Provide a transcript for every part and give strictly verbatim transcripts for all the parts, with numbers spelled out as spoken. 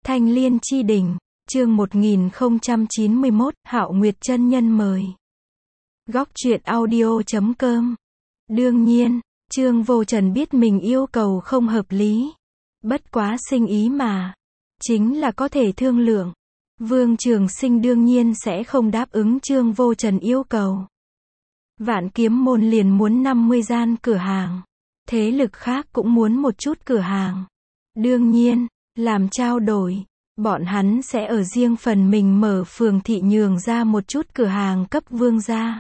Thanh Liên Chi Đỉnh, chương một nghìn không trăm chín mươi mốt, Hạo Nguyệt chân nhân mời. Góc truyện audio chấm com. Đương nhiên, Trương Vô Trần biết mình yêu cầu không hợp lý. Bất quá sinh ý mà. Chính là có thể thương lượng. Vương Trường Sinh đương nhiên sẽ không đáp ứng Trương Vô Trần yêu cầu. Vạn Kiếm Môn liền muốn năm mươi gian cửa hàng. Thế lực khác cũng muốn một chút cửa hàng. Đương nhiên, làm trao đổi, bọn hắn sẽ ở riêng phần mình mở phường thị nhường ra một chút cửa hàng cấp vương gia.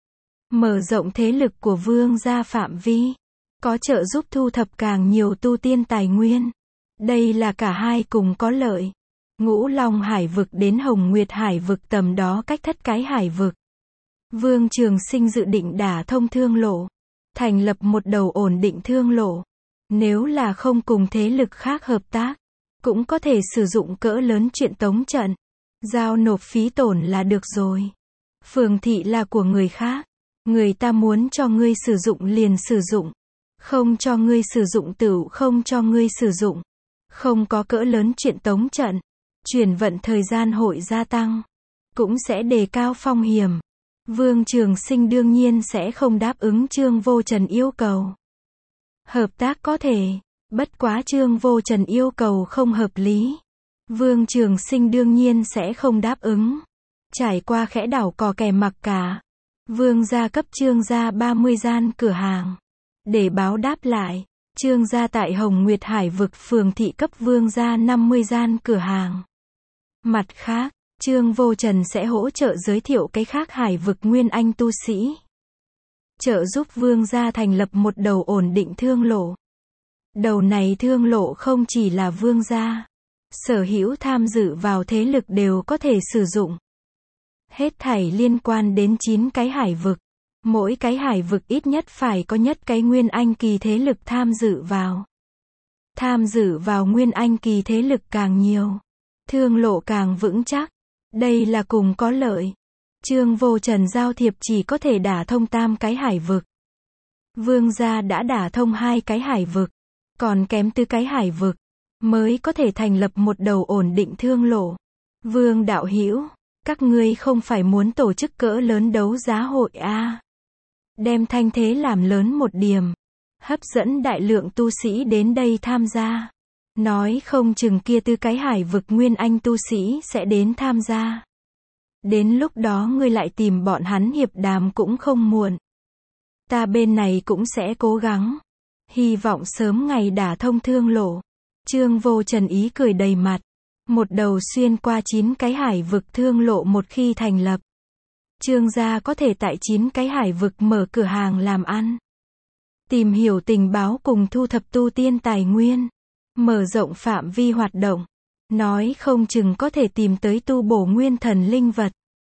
Mở rộng thế lực của vương gia phạm vi, có trợ giúp thu thập càng nhiều tu tiên tài nguyên. Đây là cả hai cùng có lợi. Ngũ Long Hải vực đến Hồng Nguyệt Hải vực tầm đó cách thất cái hải vực. Vương Trường Sinh dự định đả thông thương lộ, thành lập một đầu ổn định thương lộ. Nếu là không cùng thế lực khác hợp tác, cũng có thể sử dụng cỡ lớn chuyện tống trận, giao nộp phí tổn là được rồi. Phường thị là của người khác, người ta muốn cho ngươi sử dụng liền sử dụng, không cho ngươi sử dụng tựu không cho ngươi sử dụng. Không có cỡ lớn chuyện tống trận, chuyển vận thời gian hội gia tăng, cũng sẽ đề cao phong hiểm. Vương Trường Sinh đương nhiên sẽ không đáp ứng Trương Vô Trần yêu cầu. Hợp tác có thể, bất quá Trương Vô Trần yêu cầu không hợp lý. Vương Trường Sinh đương nhiên sẽ không đáp ứng. Trải qua khẽ đảo cò kè mặc cả, Vương gia cấp Trương gia ba mươi gian cửa hàng. Để báo đáp lại, Trương gia tại Hồng Nguyệt Hải vực phường thị cấp Vương gia năm mươi gian cửa hàng. Mặt khác, Trương Vô Trần sẽ hỗ trợ giới thiệu cái khác hải vực nguyên anh tu sĩ. Trợ giúp Vương gia thành lập một đầu ổn định thương lộ. Đầu này thương lộ không chỉ là Vương gia, sở hữu tham dự vào thế lực đều có thể sử dụng. Hết thảy liên quan đến chín cái hải vực. Mỗi cái hải vực ít nhất phải có nhất cái nguyên anh kỳ thế lực tham dự vào. Tham dự vào nguyên anh kỳ thế lực càng nhiều, thương lộ càng vững chắc. Đây là cùng có lợi. Trương Vô Trần giao thiệp chỉ có thể đả thông tam cái hải vực. Vương gia đã đả thông hai cái hải vực, còn kém tư cái hải vực, mới có thể thành lập một đầu ổn định thương lộ. Vương đạo hữu, các ngươi không phải muốn tổ chức cỡ lớn đấu giá hội a? Đem thanh thế làm lớn một điểm, hấp dẫn đại lượng tu sĩ đến đây tham gia. Nói không chừng kia tư cái hải vực nguyên anh tu sĩ sẽ đến tham gia. Đến lúc đó ngươi lại tìm bọn hắn hiệp đàm cũng không muộn. Ta bên này cũng sẽ cố gắng. Hy vọng sớm ngày đả thông thương lộ. Trương Vô Trần ý cười đầy mặt. Một đầu xuyên qua chín cái hải vực thương lộ một khi thành lập. Trương gia có thể tại chín cái hải vực mở cửa hàng làm ăn. Tìm hiểu tình báo cùng thu thập tu tiên tài nguyên. Mở rộng phạm vi hoạt động. Nói không chừng có thể tìm tới tu bổ nguyên thần linh vật.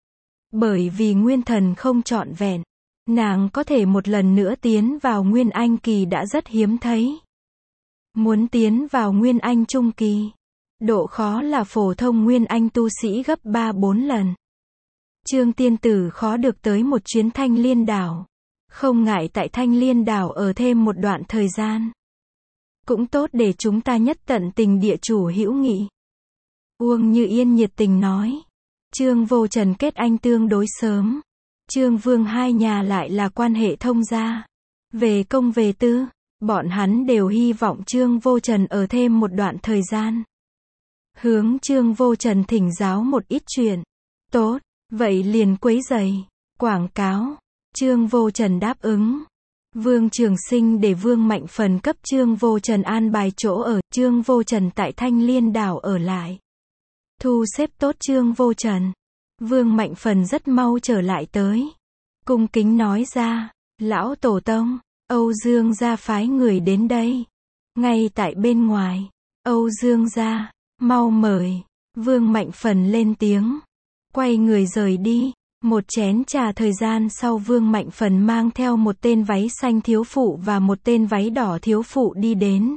Bởi vì nguyên thần không trọn vẹn, nàng có thể một lần nữa tiến vào nguyên anh kỳ đã rất hiếm thấy. Muốn tiến vào nguyên anh trung kỳ, độ khó là phổ thông nguyên anh tu sĩ gấp ba bốn lần. Trương tiên tử khó được tới một chuyến Thanh Liên đảo. Không ngại tại Thanh Liên đảo ở thêm một đoạn thời gian. Cũng tốt để chúng ta nhất tận tình địa chủ hữu nghị. Uông Như Yên nhiệt tình nói. Trương Vô Trần kết anh tương đối sớm. Trương Vương hai nhà lại là quan hệ thông gia. Về công về tư, bọn hắn đều hy vọng Trương Vô Trần ở thêm một đoạn thời gian. Hướng Trương Vô Trần thỉnh giáo một ít chuyện. Tốt, vậy liền quấy giày. Quảng cáo. Trương Vô Trần đáp ứng. Vương Trường Sinh để Vương Mạnh Phần cấp Trương Vô Trần an bài chỗ ở. Trương Vô Trần tại Thanh Liên đảo ở lại. Thu xếp tốt Trương Vô Trần. Vương Mạnh Phần rất mau trở lại tới. Cung kính nói ra. Lão Tổ Tông, Âu Dương gia phái người đến đây. Ngay tại bên ngoài. Âu Dương gia, mau mời. Vương Mạnh Phần lên tiếng. Quay người rời đi. Một chén trà thời gian sau Vương Mạnh Phần mang theo một tên váy xanh thiếu phụ và một tên váy đỏ thiếu phụ đi đến.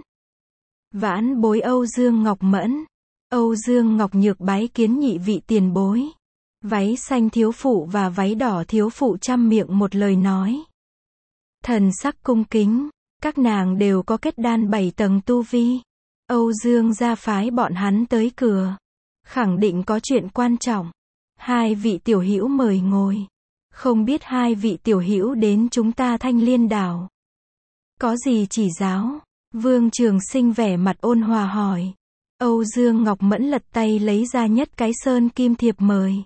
Vãn bối Âu Dương Ngọc Mẫn. Âu Dương Ngọc Nhược bái kiến nhị vị tiền bối. Váy xanh thiếu phụ và váy đỏ thiếu phụ chăm miệng một lời nói. Thần sắc cung kính, các nàng đều có kết đan bảy tầng tu vi. Âu Dương gia phái bọn hắn tới cửa. Khẳng định có chuyện quan trọng. Hai vị tiểu hữu mời ngồi. Không biết hai vị tiểu hữu đến chúng ta Thanh Liên đảo. Có gì chỉ giáo? Vương Trường Sinh vẻ mặt ôn hòa hỏi. Âu Dương Ngọc Mẫn lật tay lấy ra nhất cái sơn kim thiệp mời.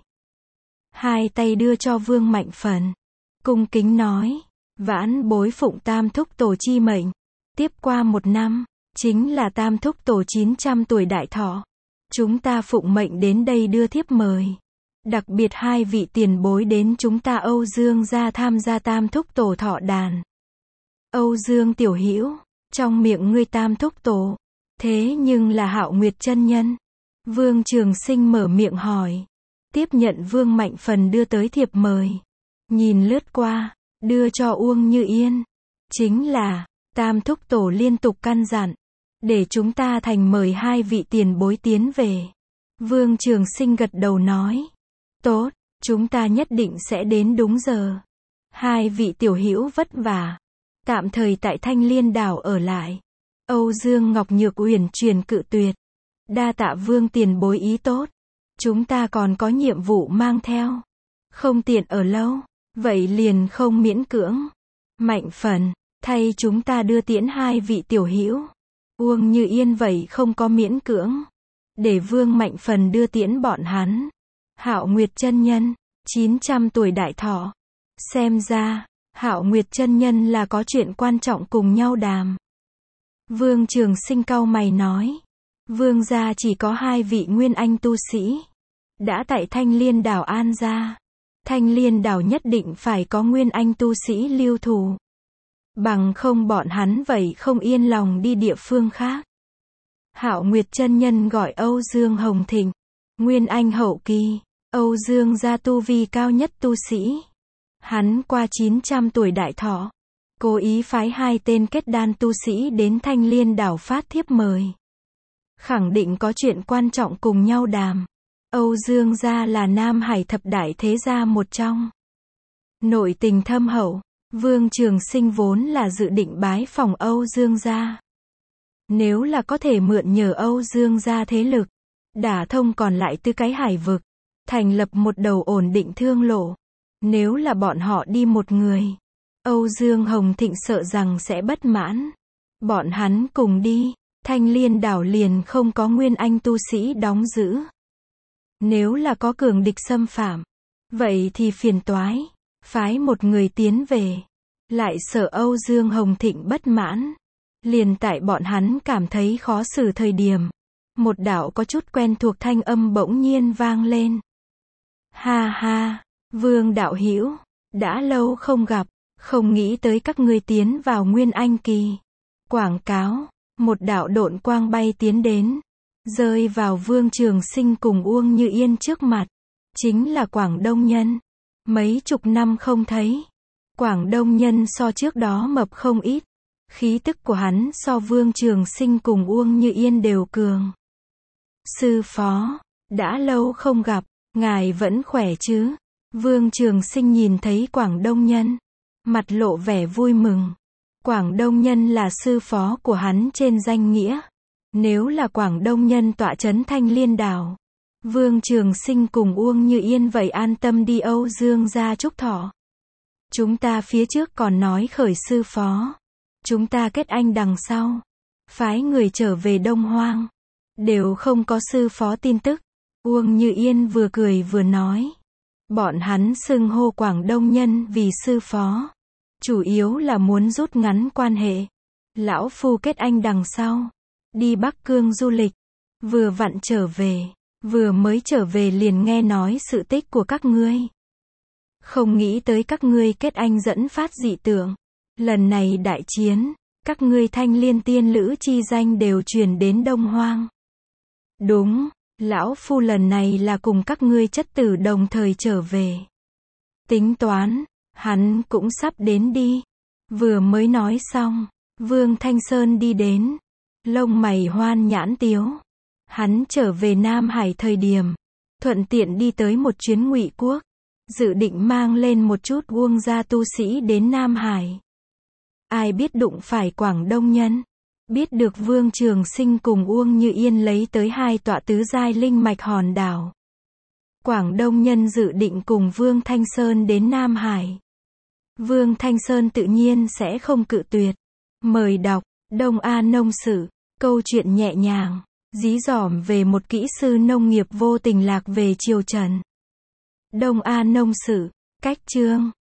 Hai tay đưa cho Vương Mạnh Phần. Cung kính nói. Vãn bối phụng Tam Thúc Tổ chi mệnh. Tiếp qua một năm, chính là Tam Thúc Tổ chín trăm tuổi đại thọ. Chúng ta phụng mệnh đến đây đưa thiếp mời. Đặc biệt hai vị tiền bối đến chúng ta Âu Dương gia tham gia Tam Thúc Tổ thọ đàn. Âu Dương tiểu hữu, trong miệng ngươi Tam Thúc Tổ, thế nhưng là Hạo Nguyệt chân nhân. Vương Trường Sinh mở miệng hỏi. Tiếp nhận Vương Mạnh Phần đưa tới thiệp mời. Nhìn lướt qua, đưa cho Uông Như Yên. Chính là, Tam Thúc Tổ liên tục căn dặn. Để chúng ta thành mời hai vị tiền bối tiến về. Vương Trường Sinh gật đầu nói. Tốt, chúng ta nhất định sẽ đến đúng giờ. Hai vị tiểu hữu vất vả. Tạm thời tại Thanh Liên đảo ở lại. Âu Dương Ngọc Nhược Uyển truyền cự tuyệt. Đa tạ Vương tiền bối ý tốt. Chúng ta còn có nhiệm vụ mang theo. Không tiện ở lâu. Vậy liền không miễn cưỡng. Mạnh Phần, thay chúng ta đưa tiễn hai vị tiểu hữu. Uông Như Yên vậy không có miễn cưỡng. Để Vương Mạnh Phần đưa tiễn bọn hắn. Hạo Nguyệt chân nhân, chín trăm tuổi đại thọ. Xem ra, Hạo Nguyệt chân nhân là có chuyện quan trọng cùng nhau đàm. Vương Trường Sinh cau mày nói. Vương gia chỉ có hai vị nguyên anh tu sĩ. Đã tại Thanh Liên đảo an gia. Thanh Liên đảo nhất định phải có nguyên anh tu sĩ lưu thủ. Bằng không bọn hắn vậy không yên lòng đi địa phương khác. Hạo Nguyệt chân nhân gọi Âu Dương Hồng Thịnh. Nguyên anh hậu kỳ. Âu Dương gia tu vi cao nhất tu sĩ. Hắn qua chín trăm tuổi đại thọ. Cố ý phái hai tên kết đan tu sĩ đến Thanh Liên đảo phát thiếp mời. Khẳng định có chuyện quan trọng cùng nhau đàm. Âu Dương gia là Nam Hải thập đại thế gia một trong. Nội tình thâm hậu. Vương Trường Sinh vốn là dự định bái phỏng Âu Dương gia. Nếu là có thể mượn nhờ Âu Dương gia thế lực, đả thông còn lại tư cái hải vực, thành lập một đầu ổn định thương lộ. Nếu là bọn họ đi một người, Âu Dương Hồng Thịnh sợ rằng sẽ bất mãn. Bọn hắn cùng đi, Thanh Liên đảo liền không có nguyên anh tu sĩ đóng giữ. Nếu là có cường địch xâm phạm, vậy thì phiền toái. Phái một người tiến về, lại sợ Âu Dương Hồng Thịnh bất mãn. Liền tại bọn hắn cảm thấy khó xử thời điểm, một đạo có chút quen thuộc thanh âm bỗng nhiên vang lên. Ha ha, Vương đạo hữu, đã lâu không gặp, không nghĩ tới các ngươi tiến vào nguyên anh kỳ. Quảng cáo, một đạo độn quang bay tiến đến, rơi vào Vương Trường Sinh cùng Uông Như Yên trước mặt. Chính là Quảng Đông Nhân. Mấy chục năm không thấy, Quảng Đông Nhân so trước đó mập không ít. Khí tức của hắn so Vương Trường Sinh cùng Uông Như Yên đều cường. Sư phó, đã lâu không gặp, ngài vẫn khỏe chứ? Vương Trường Sinh nhìn thấy Quảng Đông Nhân, mặt lộ vẻ vui mừng. Quảng Đông Nhân là sư phó của hắn trên danh nghĩa. Nếu là Quảng Đông Nhân tọa trấn Thanh Liên đảo, Vương Trường Sinh cùng Uông Như Yên vậy an tâm đi Âu Dương gia chúc thọ. Chúng ta phía trước còn nói khởi sư phó. Chúng ta kết anh đằng sau. Phái người trở về Đông Hoang. Đều không có sư phó tin tức. Uông Như Yên vừa cười vừa nói. Bọn hắn xưng hô Quảng Đông Nhân vì sư phó. Chủ yếu là muốn rút ngắn quan hệ. Lão phu kết anh đằng sau. Đi Bắc Cương du lịch. Vừa vặn trở về. Vừa mới trở về liền nghe nói sự tích của các ngươi. Không nghĩ tới các ngươi kết anh dẫn phát dị tượng. Lần này đại chiến, các ngươi Thanh Liên tiên lữ chi danh đều truyền đến Đông Hoang. Đúng, lão phu lần này là cùng các ngươi chất tử đồng thời trở về. Tính toán, hắn cũng sắp đến đi. Vừa mới nói xong, Vương Thanh Sơn đi đến. Lông mày hoan nhãn tiếu. Hắn trở về Nam Hải thời điểm, thuận tiện đi tới một chuyến Ngụy Quốc, dự định mang lên một chút Uông gia tu sĩ đến Nam Hải. Ai biết đụng phải Quảng Đông Nhân. Biết được Vương Trường Sinh cùng Uông Như Yên lấy tới hai tọa tứ giai linh mạch hòn đảo. Quảng Đông nhân dự định cùng Vương Thanh Sơn đến Nam Hải. Vương Thanh Sơn tự nhiên sẽ không cự tuyệt. Mời đọc, Đông A Nông Sử, câu chuyện nhẹ nhàng, dí dỏm về một kỹ sư nông nghiệp vô tình lạc về triều Trần. Đông A Nông Sử, cách chương.